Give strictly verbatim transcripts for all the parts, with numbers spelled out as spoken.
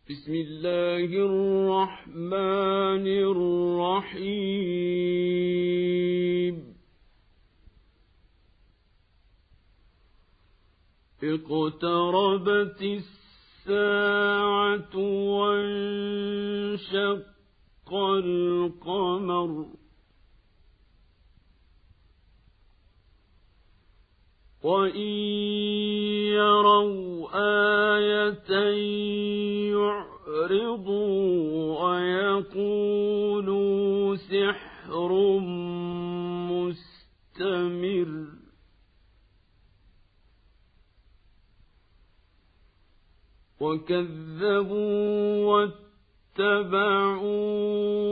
بسم الله الرحمن الرحيم اقتربت الساعة وانشق القمر وإن يروا آية يعرضوا ويقولوا سحر مستمر وكذبوا واتبعوا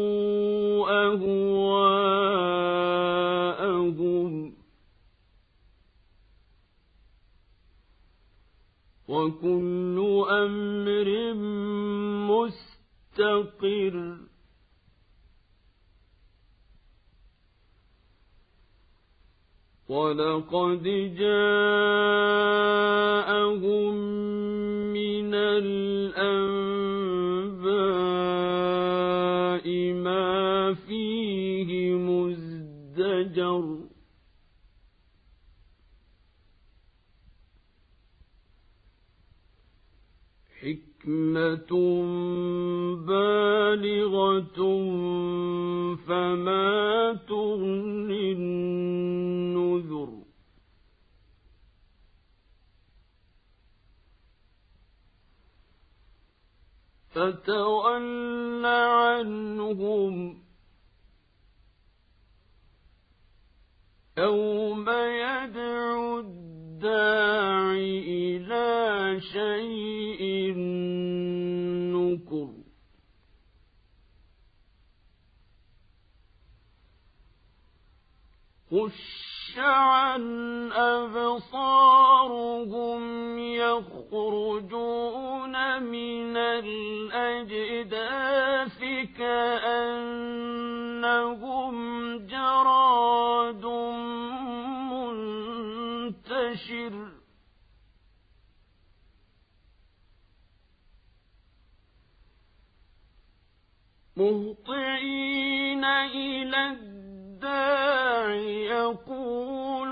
أهواءهم وكل أمر مستقر ولقد جاءهم من الأنباء ما فيه مزدجر حكمة بالغة فما تغني النذر فتول عنهم يوم يدعو الداع إلى شيء نكر خش عن أبصارهم يخرجون من الأجداث كأنهم جراد منتشر مهطعين إلى الداع يقول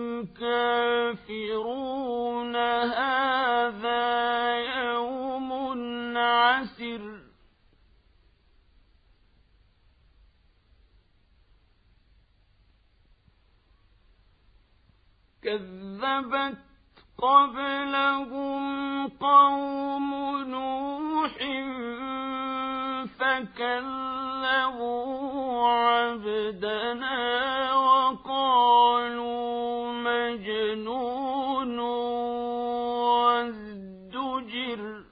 الكافرون هذا يوم عسر كذبت قبلهم قوم نوح فكذبوا عبدنا وقالوا مجنون وازدجر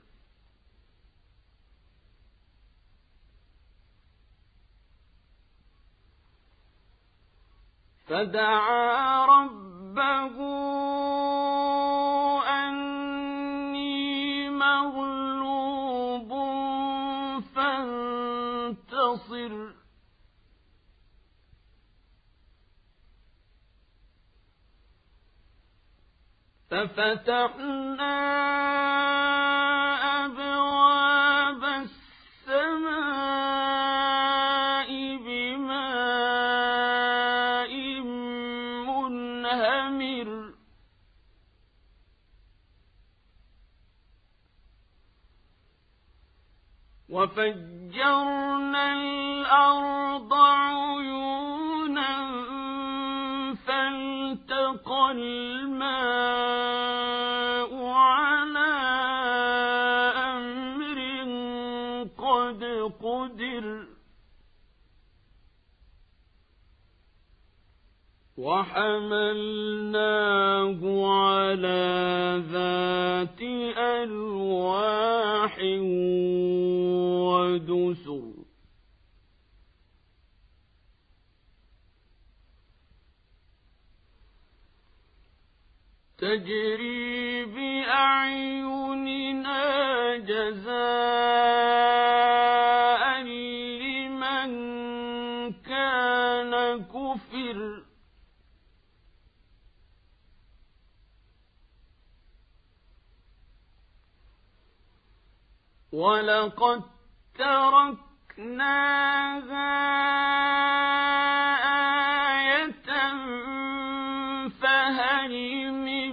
فدعا ربه أني مغلوب فانتصر ففتحنا أبواب السماء بماء منهمر وفجرنا الأرض عيونا فالتقى الماء على أمر قد قدر وحملناه على ذات ألواح ودسر تجري بأعيننا جزاء لمن كان كفر ولقد تركناها آية فهل من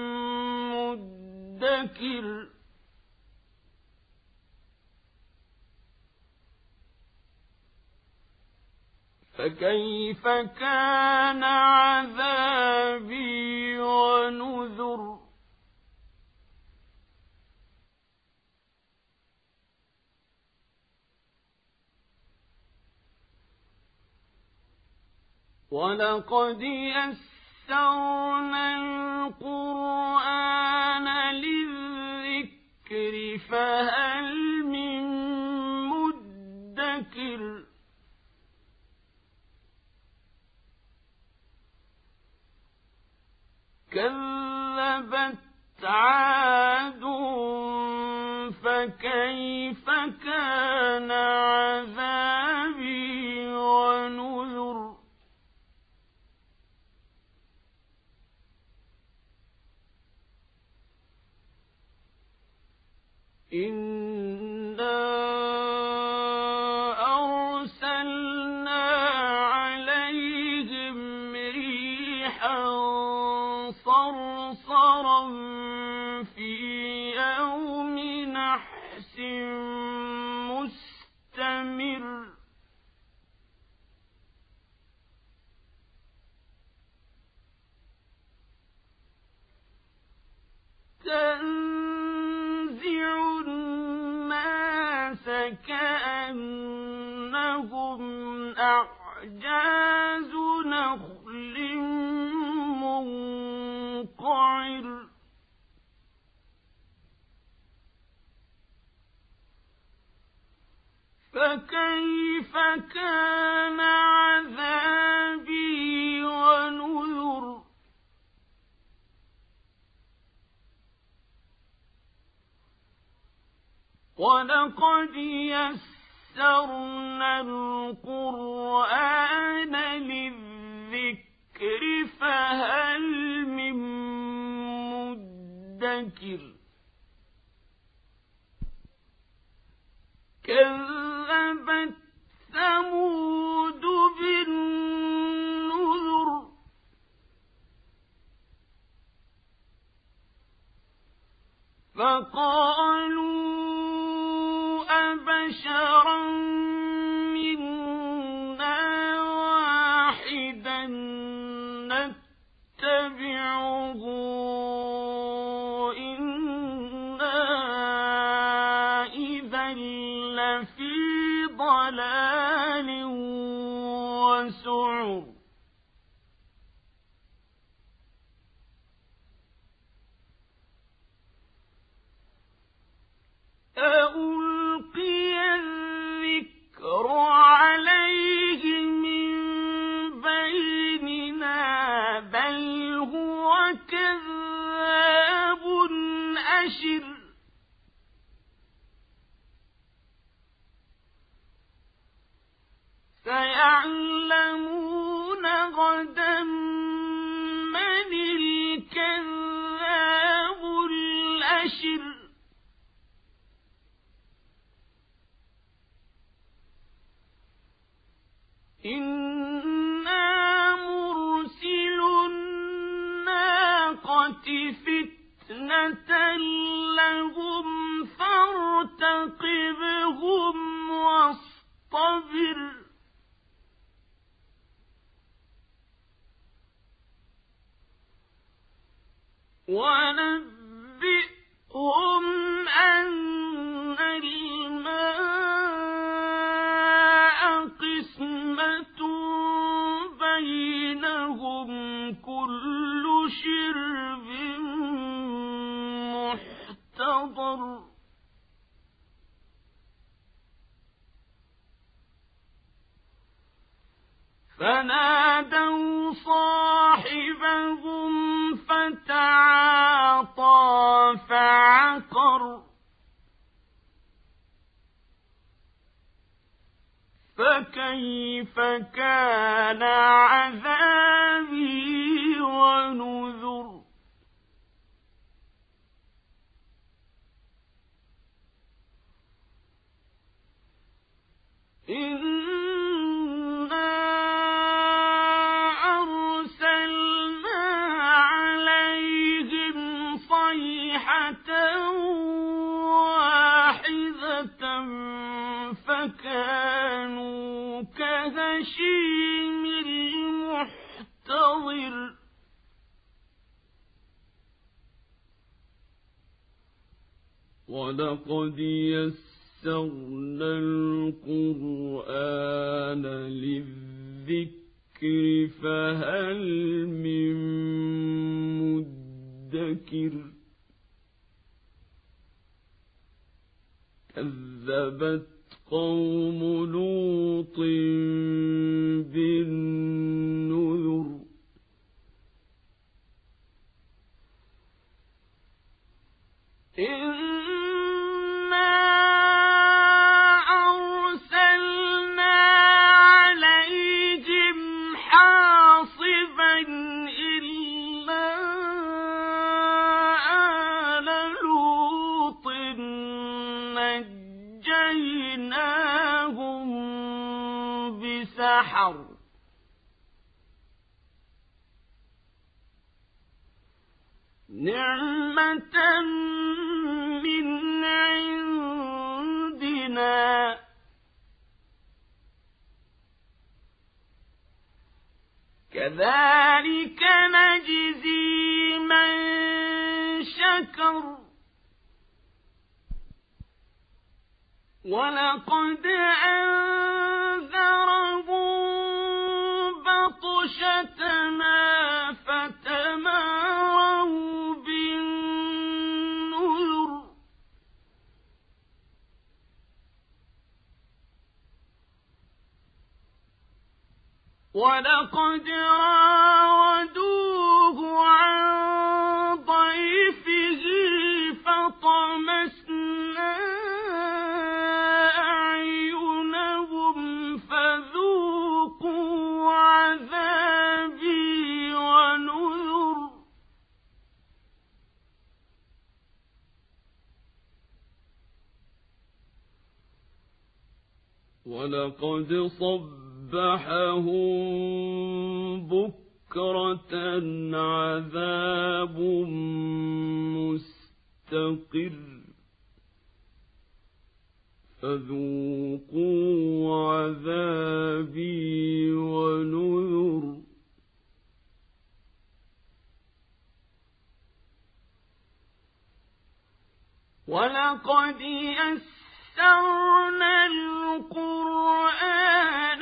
مدكر فكيف كان عذابي ونذر ولقد يسرنا القرآن للذكر فهل من مدكر كذبت عاد فكيف كان عذابي ونذر إنا أرسلنا عليهم ريحا صرصرا في يوم نحس مستمر تنزع الناس كأنهم أعجاز نخل منقعر فكيف كان عذابي ونذر ولقد يسرنا القرآن للذكر فهل من مدكر كذبت ثمود بالنذر فقالوا أبشرا منا واحدا نتبعه إنا إذا لفي ضلال وسعر ألقي الذكر عليه من بيننا بل هو كذاب أشر سيعلمون غدا من الكذاب الأشر إنا مرسل الناقة فتنة لهم فارتقبهم واصطبر ونبئهم أن الماء قسمة بينهم كل شرب محتضر فنادوا صاحبهم فتعاطى فعقر فكيف كان عذابي ونذر إنا أرسلنا عليهم صيحة واحدة فكانوا كهشيم المحتضر ولقد يسرنا القرآن للذكر فهل من مدكر كذبت قوم لوط بالنذر إنا أرسلنا عليهم حاصبا إلا آل لوط نجيناهم بسحر نعمة من عندنا كذلك نجزي من شكر ولقد أنذرهم بطشتنا فتماروا بالنذر ولقد راودوه عن ضيفه فطمسنا أعينهم فذوقوا عذابي ونذر ولقد صبحهم بكرة عذاب مستقر فذوقوا عذابي ونذر ولقد يسرنا القرآن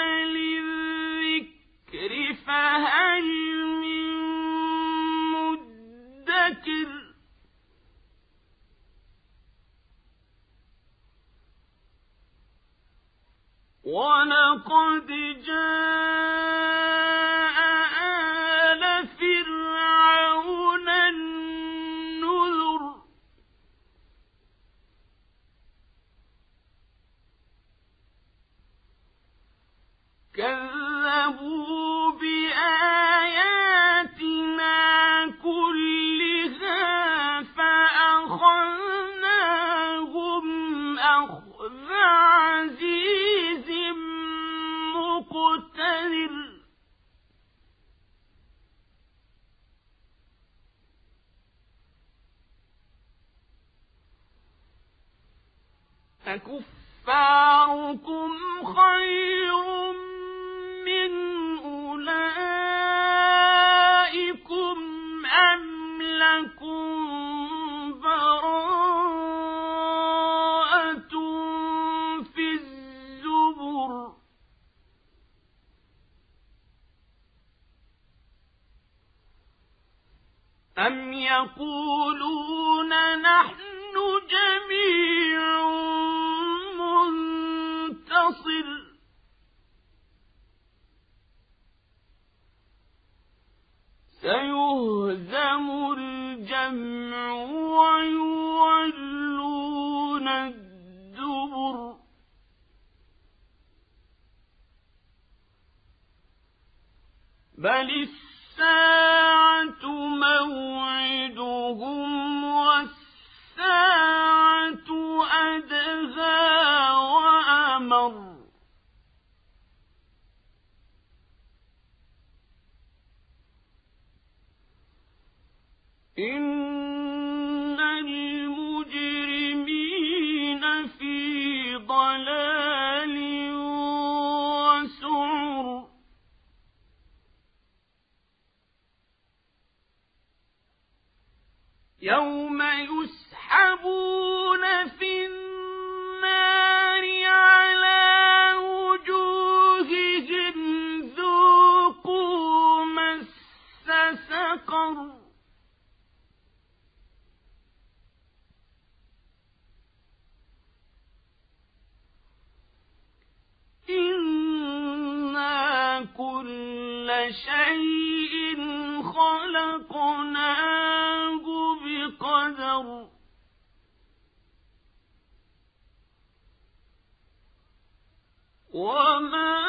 للذكر فهل من مدكر ولقد جاء آل فرعون النذر كذبوا بآياتنا كلها فأخذناهم أخذ عزيز مقتدر أكفاركم خير من أولئكم أم لكم براءة في الزبر أم يقولون نحن جميع منتصر سيهزم الجمع ويولون الدبر بل الساعة موعدهم والساعة أدهى وأمر كل شيء خلقناه بقدر وما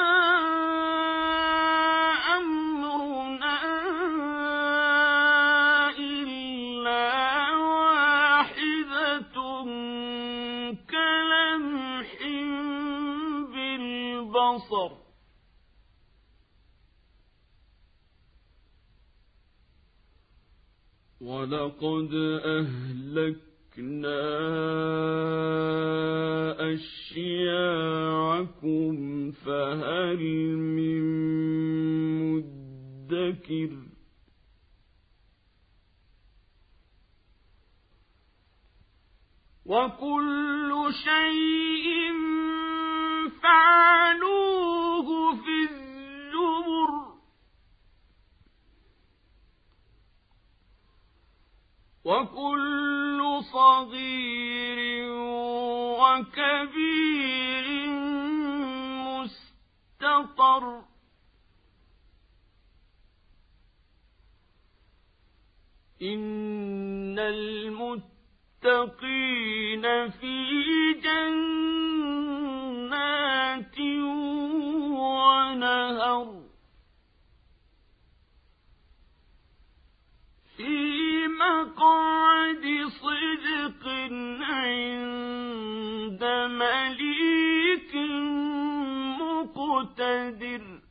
أمرنا إلا واحدة كلمح بالبصر ولقد أهلكنا أشياعكم فهل من مدكر وكل شيء فعلوه في الزبر وكل صغير وكبير مستطر إن المتقين في جنات ونهر في مقعد صدق عند مليك مقتدر